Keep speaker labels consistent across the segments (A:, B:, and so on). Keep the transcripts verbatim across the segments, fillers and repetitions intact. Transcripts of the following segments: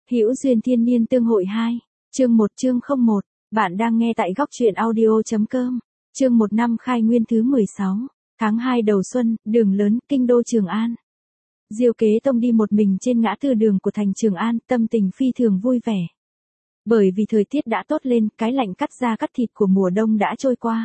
A: Hữu duyên thiên niên tương hội hai, chương một chương không một, bạn đang nghe tại góc truyện audio.com, chương một năm khai nguyên thứ mười sáu, tháng hai đầu xuân, đường lớn, kinh đô Trường An. Diêu Kế Tông đi một mình trên ngã tư đường của thành Trường An, tâm tình phi thường vui vẻ. Bởi vì thời tiết đã tốt lên, cái lạnh cắt da cắt thịt của mùa đông đã trôi qua.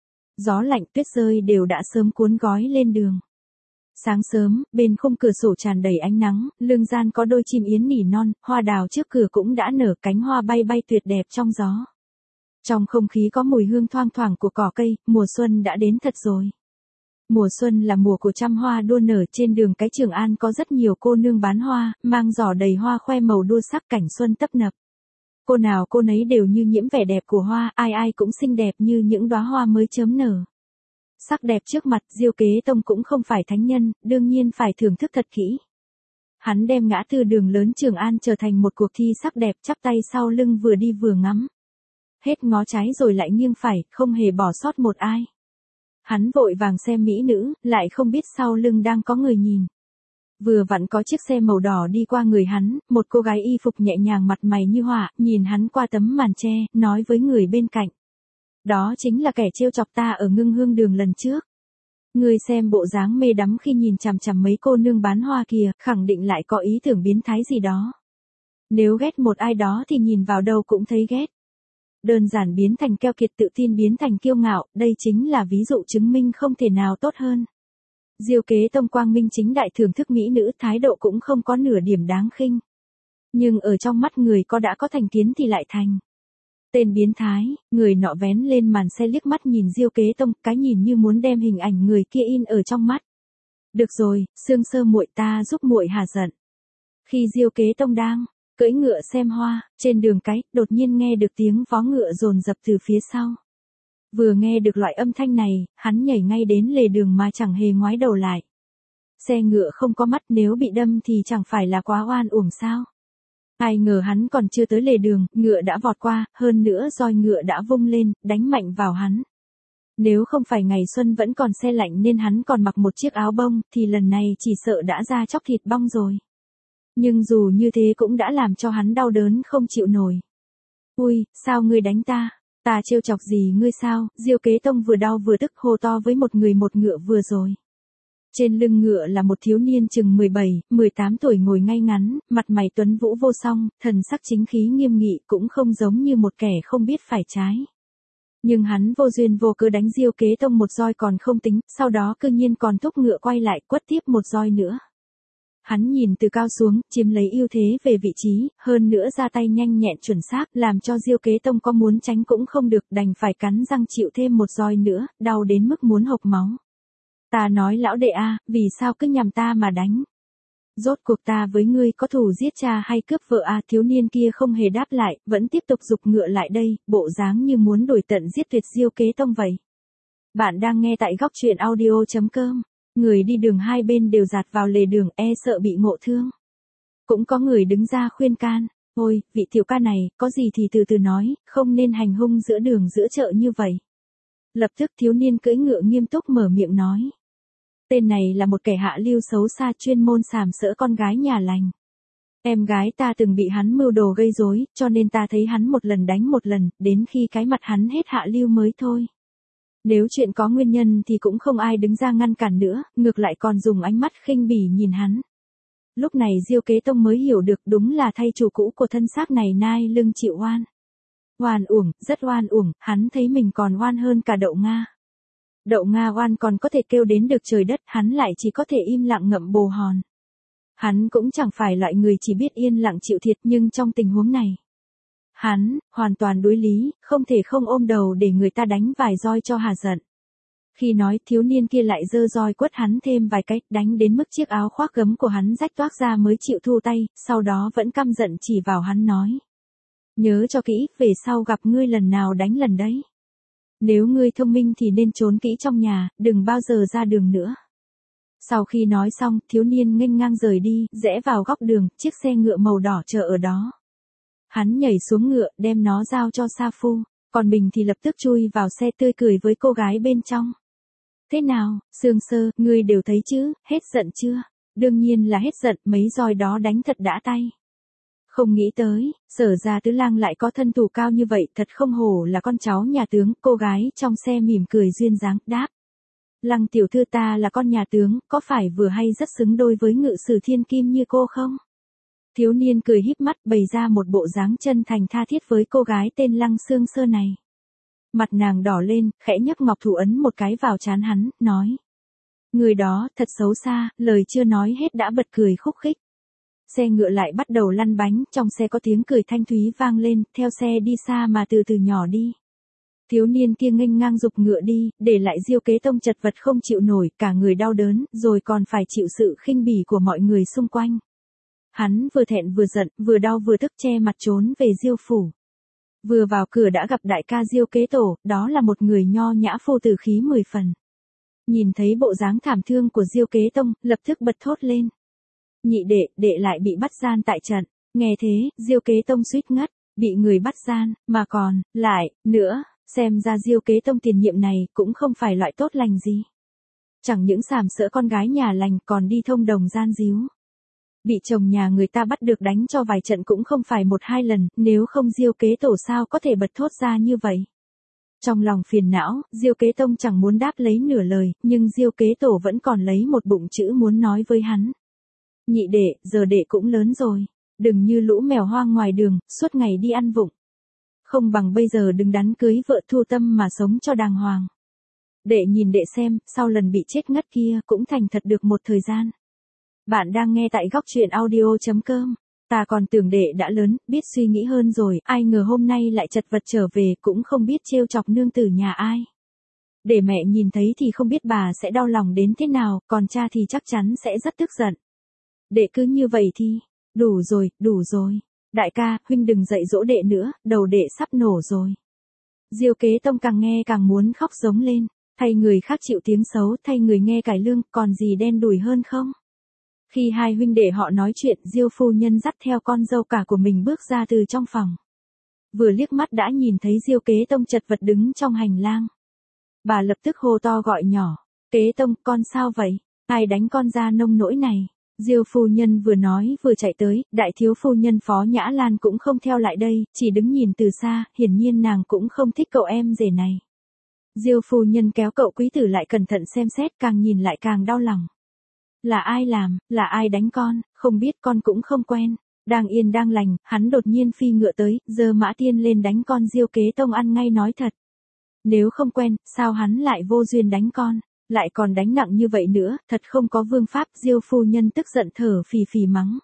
A: Gió lạnh tuyết rơi đều đã sớm cuốn gói lên đường. Sáng sớm, bên khung cửa sổ tràn đầy ánh nắng, lương gian có đôi chim yến nỉ non, hoa đào trước cửa cũng đã nở cánh hoa bay bay tuyệt đẹp trong gió. Trong không khí có mùi hương thoang thoảng của cỏ cây, mùa xuân đã đến thật rồi. Mùa xuân là mùa của trăm hoa đua nở, trên đường cái Trường An có rất nhiều cô nương bán hoa, mang giỏ đầy hoa khoe màu đua sắc, cảnh xuân tấp nập. Cô nào cô nấy đều như nhiễm vẻ đẹp của hoa, ai ai cũng xinh đẹp như những đóa hoa mới chớm nở. Sắc đẹp trước mặt, Diêu Kế Tông cũng không phải thánh nhân, đương nhiên phải thưởng thức thật kỹ. Hắn đem ngã tư đường lớn Trường An trở thành một cuộc thi sắc đẹp, chắp tay sau lưng vừa đi vừa ngắm. Hết ngó trái rồi lại nghiêng phải, không hề bỏ sót một ai. Hắn vội vàng xem mỹ nữ, lại không biết sau lưng đang có người nhìn. Vừa vặn có chiếc xe màu đỏ đi qua người hắn, một cô gái y phục nhẹ nhàng mặt mày như họa, nhìn hắn qua tấm màn che, nói với người bên cạnh. Đó chính là kẻ trêu chọc ta ở Ngưng Hương đường lần trước. Ngươi xem bộ dáng mê đắm khi nhìn chằm chằm mấy cô nương bán hoa kìa, khẳng định lại có ý tưởng biến thái gì đó. Nếu ghét một ai đó thì nhìn vào đâu cũng thấy ghét. Đơn giản biến thành keo kiệt, tự tin biến thành kiêu ngạo, đây chính là ví dụ chứng minh không thể nào tốt hơn. Diêu Kế Tông quang minh chính đại thưởng thức mỹ nữ, thái độ cũng không có nửa điểm đáng khinh. Nhưng ở trong mắt người có đã có thành kiến thì lại thành tên biến thái. Người nọ vén lên màn xe liếc mắt nhìn Diêu Kế Tông, cái nhìn như muốn đem hình ảnh người kia in ở trong mắt. Được rồi, Sương Sơ muội, ta giúp muội hà giận. Khi Diêu Kế Tông đang cưỡi ngựa xem hoa, trên đường cái, đột nhiên nghe được tiếng vó ngựa dồn dập từ phía sau. Vừa nghe được loại âm thanh này, hắn nhảy ngay đến lề đường mà chẳng hề ngoái đầu lại. Xe ngựa không có mắt, nếu bị đâm thì chẳng phải là quá oan uổng sao? Ai ngờ hắn còn chưa tới lề đường, ngựa đã vọt qua, hơn nữa roi ngựa đã vung lên, đánh mạnh vào hắn. Nếu không phải ngày xuân vẫn còn se lạnh nên hắn còn mặc một chiếc áo bông, thì lần này chỉ sợ đã ra chóc thịt bong rồi. Nhưng dù như thế cũng đã làm cho hắn đau đớn không chịu nổi. Ui, sao ngươi đánh ta? Ta trêu chọc gì ngươi sao? Diêu Kế Tông vừa đau vừa tức hô to với một người một ngựa vừa rồi. Trên lưng ngựa là một thiếu niên chừng mười bảy, mười tám tuổi ngồi ngay ngắn, mặt mày tuấn vũ vô song, thần sắc chính khí nghiêm nghị, cũng không giống như một kẻ không biết phải trái. Nhưng hắn vô duyên vô cớ đánh Diêu Kế Tông một roi còn không tính, sau đó cư nhiên còn thúc ngựa quay lại quất tiếp một roi nữa. Hắn nhìn từ cao xuống, chiếm lấy ưu thế về vị trí, hơn nữa ra tay nhanh nhẹn chuẩn xác, làm cho Diêu Kế Tông có muốn tránh cũng không được, đành phải cắn răng chịu thêm một roi nữa, đau đến mức muốn hộc máu. Ta nói lão đệ a, vì sao cứ nhằm ta mà đánh? Rốt cuộc ta với ngươi có thù giết cha hay cướp vợ a? Thiếu niên kia không hề đáp lại, vẫn tiếp tục giục ngựa lại đây, bộ dáng như muốn đuổi tận giết tuyệt Diêu Kế Tông vậy. Bạn đang nghe tại góc truyện audio.com. Người đi đường hai bên đều dạt vào lề đường, e sợ bị ngộ thương. Cũng có người đứng ra khuyên can, ôi, vị tiểu ca này, có gì thì từ từ nói, không nên hành hung giữa đường giữa chợ như vậy. Lập tức thiếu niên cưỡi ngựa nghiêm túc mở miệng nói. Tên này là một kẻ hạ lưu xấu xa, chuyên môn sàm sỡ con gái nhà lành. Em gái ta từng bị hắn mưu đồ gây rối, cho nên ta thấy hắn một lần đánh một lần, đến khi cái mặt hắn hết hạ lưu mới thôi. Nếu chuyện có nguyên nhân thì cũng không ai đứng ra ngăn cản nữa, ngược lại còn dùng ánh mắt khinh bỉ nhìn hắn. Lúc này Diêu Kế Tông mới hiểu được đúng là thay chủ cũ của thân xác này nai lưng chịu oan. Oan uổng, rất oan uổng, hắn thấy mình còn oan hơn cả Đậu Nga. Đậu Nga oan còn có thể kêu đến được trời đất, hắn lại chỉ có thể im lặng ngậm bồ hòn. Hắn cũng chẳng phải loại người chỉ biết yên lặng chịu thiệt, nhưng trong tình huống này, hắn, hoàn toàn đối lý, không thể không ôm đầu để người ta đánh vài roi cho hà giận. Khi nói, thiếu niên kia lại giơ roi quất hắn thêm vài cái, đánh đến mức chiếc áo khoác gấm của hắn rách toác ra mới chịu thu tay, sau đó vẫn căm giận chỉ vào hắn nói. Nhớ cho kỹ, về sau gặp ngươi lần nào đánh lần đấy. Nếu ngươi thông minh thì nên trốn kỹ trong nhà, đừng bao giờ ra đường nữa. Sau khi nói xong, thiếu niên nghênh ngang rời đi, rẽ vào góc đường, chiếc xe ngựa màu đỏ chờ ở đó. Hắn nhảy xuống ngựa, đem nó giao cho Sa Phu, còn mình thì lập tức chui vào xe tươi cười với cô gái bên trong. Thế nào, Sương Sơ, ngươi đều thấy chứ, hết giận chưa? Đương nhiên là hết giận, mấy roi đó đánh thật đã tay. Không nghĩ tới, Sở gia tứ lang lại có thân thủ cao như vậy, thật không hổ là con cháu nhà tướng. Cô gái trong xe mỉm cười duyên dáng, đáp. Lăng tiểu thư, ta là con nhà tướng, có phải vừa hay rất xứng đôi với ngự sử thiên kim như cô không? Thiếu niên cười híp mắt, bày ra một bộ dáng chân thành tha thiết với cô gái tên Lăng Xương Sơ này. Mặt nàng đỏ lên, khẽ nhấc ngọc thủ ấn một cái vào trán hắn, nói. Người đó, thật xấu xa, lời chưa nói hết đã bật cười khúc khích. Xe ngựa lại bắt đầu lăn bánh, trong xe có tiếng cười thanh thúy vang lên, theo xe đi xa mà từ từ nhỏ đi. Thiếu niên kia nghênh ngang giục ngựa đi, để lại Diêu Kế Tông chật vật không chịu nổi, cả người đau đớn, rồi còn phải chịu sự khinh bỉ của mọi người xung quanh. Hắn vừa thẹn vừa giận, vừa đau vừa tức che mặt trốn về Diêu phủ. Vừa vào cửa đã gặp đại ca Diêu Kế Tổ, đó là một người nho nhã phu tử khí mười phần. Nhìn thấy bộ dáng thảm thương của Diêu Kế Tông, lập tức bật thốt lên. Nhị đệ, đệ lại bị bắt gian tại trận. Nghe thế, Diêu Kế Tông suýt ngất, bị người bắt gian, mà còn, lại, nữa, xem ra Diêu Kế Tông tiền nhiệm này cũng không phải loại tốt lành gì. Chẳng những sàm sỡ con gái nhà lành còn đi thông đồng gian díu. Bị chồng nhà người ta bắt được đánh cho vài trận cũng không phải một hai lần, nếu không Diêu Kế Tổ sao có thể bật thốt ra như vậy. Trong lòng phiền não, Diêu Kế Tông chẳng muốn đáp lấy nửa lời, nhưng Diêu Kế Tổ vẫn còn lấy một bụng chữ muốn nói với hắn. Nhị đệ, giờ đệ cũng lớn rồi, đừng như lũ mèo hoang ngoài đường, suốt ngày đi ăn vụng. Không bằng bây giờ đừng đắn cưới vợ thu tâm mà sống cho đàng hoàng. Đệ nhìn đệ xem, sau lần bị chết ngất kia cũng thành thật được một thời gian. Bạn đang nghe tại góc truyện audio chấm com. Ta còn tưởng đệ đã lớn, biết suy nghĩ hơn rồi, ai ngờ hôm nay lại chật vật trở về, cũng không biết trêu chọc nương tử nhà ai. Để mẹ nhìn thấy thì không biết bà sẽ đau lòng đến thế nào, còn cha thì chắc chắn sẽ rất tức giận. Đệ cứ như vậy thì, đủ rồi, đủ rồi. Đại ca, huynh đừng dạy dỗ đệ nữa, đầu đệ sắp nổ rồi. Diêu Kế Tông càng nghe càng muốn khóc giống lên, thay người khác chịu tiếng xấu, thay người nghe cải lương, còn gì đen đủi hơn không? Khi hai huynh đệ họ nói chuyện, Diêu phu nhân dắt theo con dâu cả của mình bước ra từ trong phòng. Vừa liếc mắt đã nhìn thấy Diêu Kế Tông chật vật đứng trong hành lang. Bà lập tức hô to gọi nhỏ, Kế Tông, con sao vậy? Ai đánh con ra nông nỗi này? Diêu phu nhân vừa nói vừa chạy tới, đại thiếu phu nhân Phó Nhã Lan cũng không theo lại đây, chỉ đứng nhìn từ xa, hiển nhiên nàng cũng không thích cậu em rể này. Diêu phu nhân kéo cậu quý tử lại cẩn thận xem xét, càng nhìn lại càng đau lòng. Là ai làm, là ai đánh con, không biết, con cũng không quen. Đang yên đang lành, hắn đột nhiên phi ngựa tới, giơ mã tiên lên đánh con. Diêu Kế Tông ăn ngay nói thật. Nếu không quen, sao hắn lại vô duyên đánh con, lại còn đánh nặng như vậy nữa, thật không có vương pháp. Diêu phu nhân tức giận thở phì phì mắng.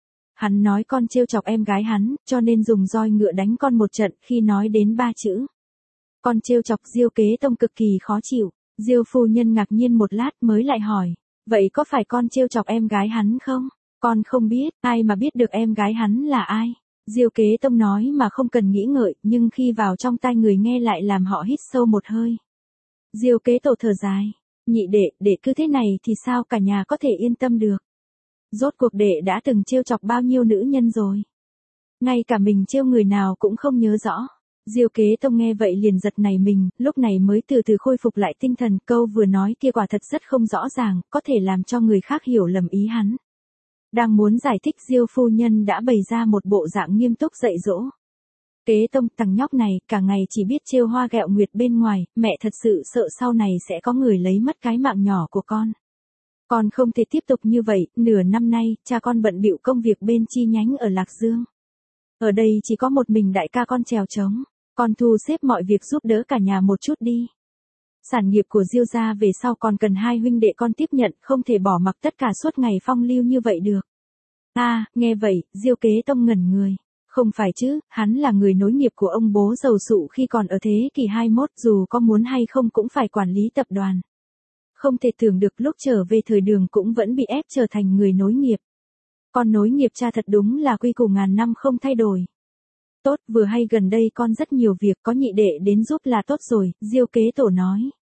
A: Hắn nói con trêu chọc em gái hắn, cho nên dùng roi ngựa đánh con một trận. Khi nói đến ba chữ con trêu chọc, Diêu Kế Tông cực kỳ khó chịu. Diêu phu nhân ngạc nhiên một lát mới lại hỏi, vậy có phải con trêu chọc em gái hắn không? Con không biết, ai mà biết được em gái hắn là ai? Diêu Kế Tông nói mà không cần nghĩ ngợi, nhưng khi vào trong tai người nghe lại làm họ hít sâu một hơi. Diêu Kế Tổ thở dài, nhị đệ, đệ cứ thế này thì sao cả nhà có thể yên tâm được? Rốt cuộc đệ đã từng trêu chọc bao nhiêu nữ nhân rồi? Ngay cả mình trêu người nào cũng không nhớ rõ. Diêu Kế Tông nghe vậy liền giật nảy mình, lúc này mới từ từ khôi phục lại tinh thần. Câu vừa nói kia quả thật rất không rõ ràng, có thể làm cho người khác hiểu lầm ý hắn. Đang muốn giải thích, Diêu phu nhân đã bày ra một bộ dạng nghiêm túc dạy dỗ. Kế Tông, thằng nhóc này, cả ngày chỉ biết trêu hoa ghẹo nguyệt bên ngoài, mẹ thật sự sợ sau này sẽ có người lấy mất cái mạng nhỏ của con. Con không thể tiếp tục như vậy, nửa năm nay, cha con bận bịu công việc bên chi nhánh ở Lạc Dương. Ở đây chỉ có một mình đại ca con trèo trống. Con thu xếp mọi việc giúp đỡ cả nhà một chút đi. Sản nghiệp của Diêu gia về sau còn cần hai huynh đệ con tiếp nhận, không thể bỏ mặc tất cả suốt ngày phong lưu như vậy được. À, nghe vậy, Diêu Kế Tông ngẩn người. Không phải chứ, hắn là người nối nghiệp của ông bố giàu sụ khi còn ở thế kỷ hai mươi mốt, dù có muốn hay không cũng phải quản lý tập đoàn. Không thể tưởng được lúc trở về thời Đường cũng vẫn bị ép trở thành người nối nghiệp. Con nối nghiệp cha thật đúng là quy củ ngàn năm không thay đổi. Tốt, vừa hay gần đây con rất nhiều việc, có nhị đệ đến giúp là tốt rồi, Diêu Kế Tổ nói.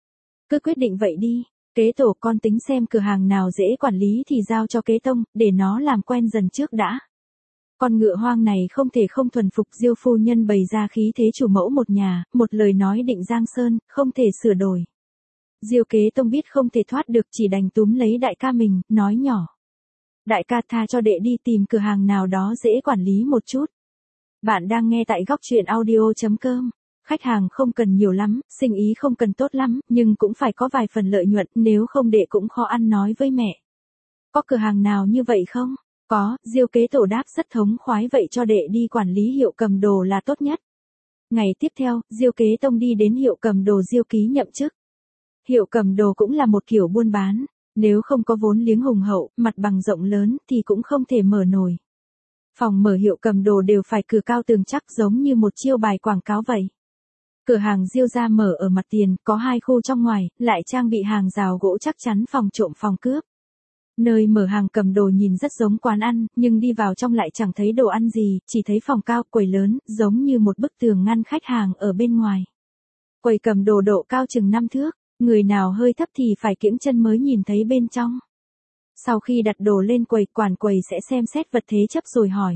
A: Cứ quyết định vậy đi, Kế Tổ, con tính xem cửa hàng nào dễ quản lý thì giao cho Kế Tông, để nó làm quen dần trước đã. Con ngựa hoang này không thể không thuần phục. Diêu phu nhân bày ra khí thế chủ mẫu một nhà, một lời nói định giang sơn, không thể sửa đổi. Diêu Kế Tông biết không thể thoát được, chỉ đành túm lấy đại ca mình, nói nhỏ. Đại ca tha cho đệ đi tìm cửa hàng nào đó dễ quản lý một chút. Bạn đang nghe tại góc truyện audio.com. Khách hàng không cần nhiều lắm, sinh ý không cần tốt lắm, nhưng cũng phải có vài phần lợi nhuận, nếu không đệ cũng khó ăn nói với mẹ. Có cửa hàng nào như vậy không? Có, Diêu Kế Tổ đáp rất thống khoái, vậy cho đệ đi quản lý hiệu cầm đồ là tốt nhất. Ngày tiếp theo, Diêu Kế Tông đi đến hiệu cầm đồ Diêu Ký nhậm chức. Hiệu cầm đồ cũng là một kiểu buôn bán, nếu không có vốn liếng hùng hậu, mặt bằng rộng lớn thì cũng không thể mở nổi. Phòng mở hiệu cầm đồ đều phải cửa cao tường chắc giống như một chiêu bài quảng cáo vậy. Cửa hàng Diêu gia mở ở mặt tiền, có hai khu trong ngoài, lại trang bị hàng rào gỗ chắc chắn phòng trộm phòng cướp. Nơi mở hàng cầm đồ nhìn rất giống quán ăn, nhưng đi vào trong lại chẳng thấy đồ ăn gì, chỉ thấy phòng cao, quầy lớn, giống như một bức tường ngăn khách hàng ở bên ngoài. Quầy cầm đồ độ cao chừng năm thước, người nào hơi thấp thì phải kiễng chân mới nhìn thấy bên trong. Sau khi đặt đồ lên quầy, quản quầy sẽ xem xét vật thế chấp rồi hỏi.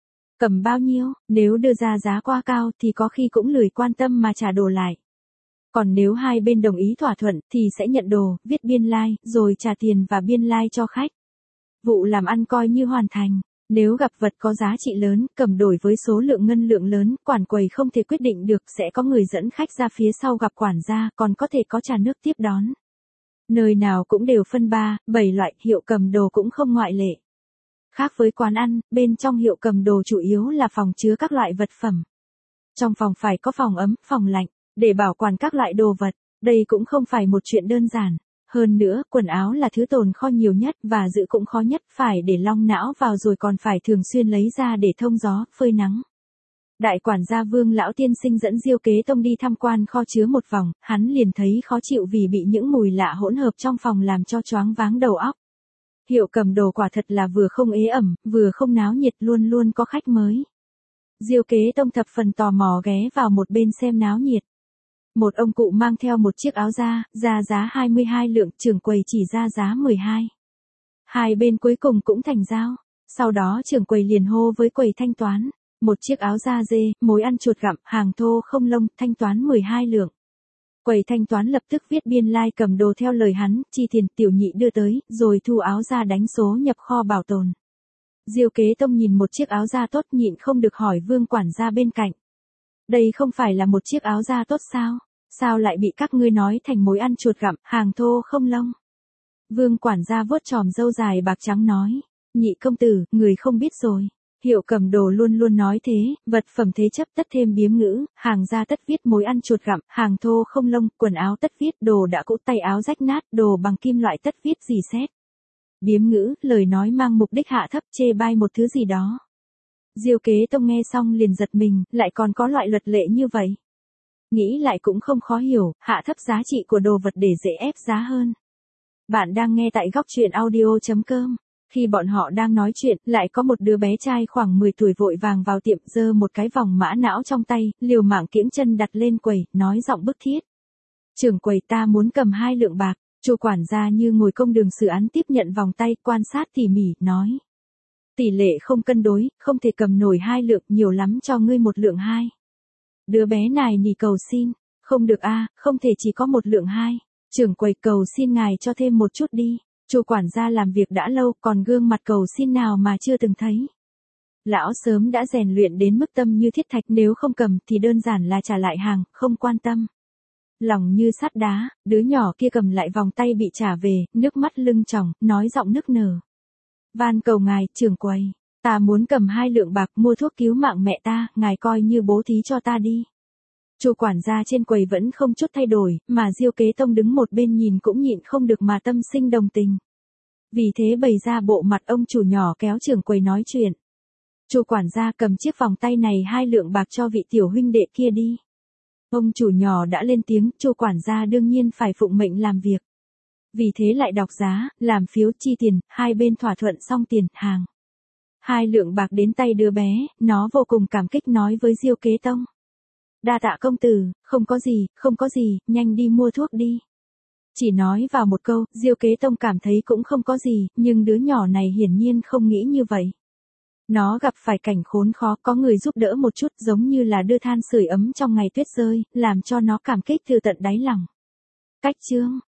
A: Cầm bao nhiêu, nếu đưa ra giá quá cao thì có khi cũng lười quan tâm mà trả đồ lại. Còn nếu hai bên đồng ý thỏa thuận thì sẽ nhận đồ, viết biên lai, like, rồi trả tiền và biên lai like cho khách. Vụ làm ăn coi như hoàn thành. Nếu gặp vật có giá trị lớn, cầm đổi với số lượng ngân lượng lớn, quản quầy không thể quyết định được, sẽ có người dẫn khách ra phía sau gặp quản gia, còn có thể có trà nước tiếp đón. Nơi nào cũng đều phân ba, bảy loại, hiệu cầm đồ cũng không ngoại lệ. Khác với quán ăn, bên trong hiệu cầm đồ chủ yếu là phòng chứa các loại vật phẩm. Trong phòng phải có phòng ấm, phòng lạnh, để bảo quản các loại đồ vật. Đây cũng không phải một chuyện đơn giản. Hơn nữa, quần áo là thứ tồn kho nhiều nhất và giữ cũng khó nhất, phải để long não vào rồi còn phải thường xuyên lấy ra để thông gió, phơi nắng. Đại quản gia Vương lão tiên sinh dẫn Diêu Kế Tông đi tham quan kho chứa một vòng, hắn liền thấy khó chịu vì bị những mùi lạ hỗn hợp trong phòng làm cho choáng váng đầu óc. Hiệu cầm đồ quả thật là vừa không ế ẩm, vừa không náo nhiệt, luôn luôn có khách mới. Diêu Kế Tông thập phần tò mò ghé vào một bên xem náo nhiệt. Một ông cụ mang theo một chiếc áo da, ra giá hai mươi hai lượng, trưởng quầy chỉ ra giá mười hai. Hai bên cuối cùng cũng thành giao. Sau đó trưởng quầy liền hô với quầy thanh toán. Một chiếc áo da dê, mối ăn chuột gặm, hàng thô không lông, thanh toán mười hai lượng. Quầy thanh toán lập tức viết biên lai like cầm đồ theo lời hắn, chi tiền tiểu nhị đưa tới, rồi thu áo da đánh số nhập kho bảo tồn. Diêu Kế Tông nhìn một chiếc áo da tốt nhịn không được hỏi Vương quản gia bên cạnh. Đây không phải là một chiếc áo da tốt sao? Sao lại bị các ngươi nói thành mối ăn chuột gặm, hàng thô không lông? Vương quản gia vuốt chòm râu dài bạc trắng nói. Nhị công tử, người không biết rồi. Hiệu cầm đồ luôn luôn nói thế, vật phẩm thế chấp tất thêm biếm ngữ, hàng da tất viết mối ăn chuột gặm, hàng thô không lông, quần áo tất viết đồ đã cũ tay áo rách nát, đồ bằng kim loại tất viết gì xét. Biếm ngữ, lời nói mang mục đích hạ thấp chê bai một thứ gì đó. Diêu Kế Tông nghe xong liền giật mình, lại còn có loại luật lệ như vậy. Nghĩ lại cũng không khó hiểu, hạ thấp giá trị của đồ vật để dễ ép giá hơn. Bạn đang nghe tại góc truyện audio.com. Khi bọn họ đang nói chuyện, lại có một đứa bé trai khoảng mười tuổi vội vàng vào tiệm, giơ một cái vòng mã não trong tay, liều mạng kiễng chân đặt lên quầy, nói giọng bức thiết. Trưởng quầy, ta muốn cầm hai lượng bạc. Chu quản gia như ngồi công đường xử án tiếp nhận vòng tay, quan sát tỉ mỉ, nói. Tỷ lệ không cân đối, không thể cầm nổi hai lượng, nhiều lắm cho ngươi một lượng hai. Đứa bé này nỉ cầu xin. Không được a, không thể chỉ có một lượng hai. Trưởng quầy, cầu xin ngài cho thêm một chút đi. Chu quản gia làm việc đã lâu, còn gương mặt cầu xin nào mà chưa từng thấy. Lão sớm đã rèn luyện đến mức tâm như thiết thạch, nếu không cầm thì đơn giản là trả lại hàng, không quan tâm. Lòng như sắt đá, đứa nhỏ kia cầm lại vòng tay bị trả về, nước mắt lưng tròng, nói giọng nức nở. Van cầu ngài, trưởng quầy, ta muốn cầm hai lượng bạc mua thuốc cứu mạng mẹ ta, ngài coi như bố thí cho ta đi. Chu quản gia trên quầy vẫn không chút thay đổi, mà Diêu Kế Tông đứng một bên nhìn cũng nhịn không được mà tâm sinh đồng tình. Vì thế bày ra bộ mặt ông chủ nhỏ kéo trưởng quầy nói chuyện. Chu quản gia, cầm chiếc vòng tay này hai lượng bạc cho vị tiểu huynh đệ kia đi. Ông chủ nhỏ đã lên tiếng, Chu quản gia đương nhiên phải phụng mệnh làm việc. Vì thế lại đọc giá, làm phiếu chi tiền, hai bên thỏa thuận xong tiền, hàng. Hai lượng bạc đến tay đứa bé, nó vô cùng cảm kích nói với Diêu Kế Tông. Đa tạ công tử, không có gì, không có gì, nhanh đi mua thuốc đi. Chỉ nói vào một câu, Diêu Kế Tông cảm thấy cũng không có gì, nhưng đứa nhỏ này hiển nhiên không nghĩ như vậy. Nó gặp phải cảnh khốn khó, có người giúp đỡ một chút, giống như là đưa than sưởi ấm trong ngày tuyết rơi, làm cho nó cảm kích từ tận đáy lòng. Cách chương